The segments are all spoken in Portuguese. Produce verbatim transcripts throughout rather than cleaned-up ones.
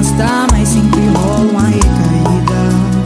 afastar, mas sempre rola uma recaída.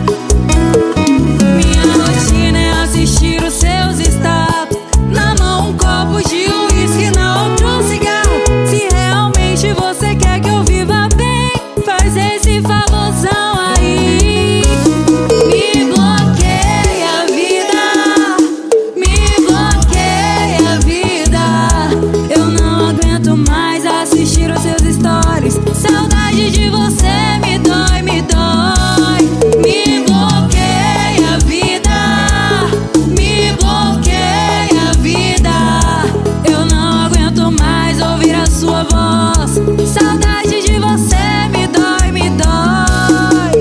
Minha rotina é assistir os seus status, na mão um copo de uísque, na outra um cigarro. Se realmente você quer que eu viva bem, faz esse favorzão aí. Me bloqueia a vida, me bloqueia a vida. Eu não aguento mais assistir os seus stories. Saudade de você me dói, me dói. Me bloqueia a vida, me bloqueia a vida. Eu não aguento mais ouvir a sua voz. Saudade de você me dói, me dói.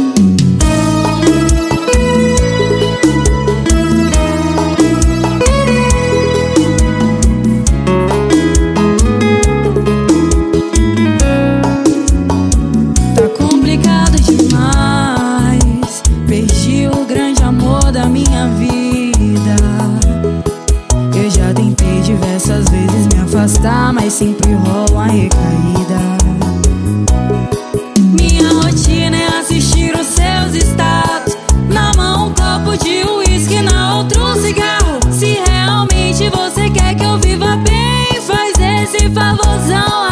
Tá complicado demais, perdi o grande amor da minha vida. Eu já tentei diversas vezes me afastar, mas sempre rola uma recaída. Minha rotina é assistir os seus status, na mão um copo de uísque, na outra um cigarro. Se realmente você quer que eu viva bem, faz esse favorzão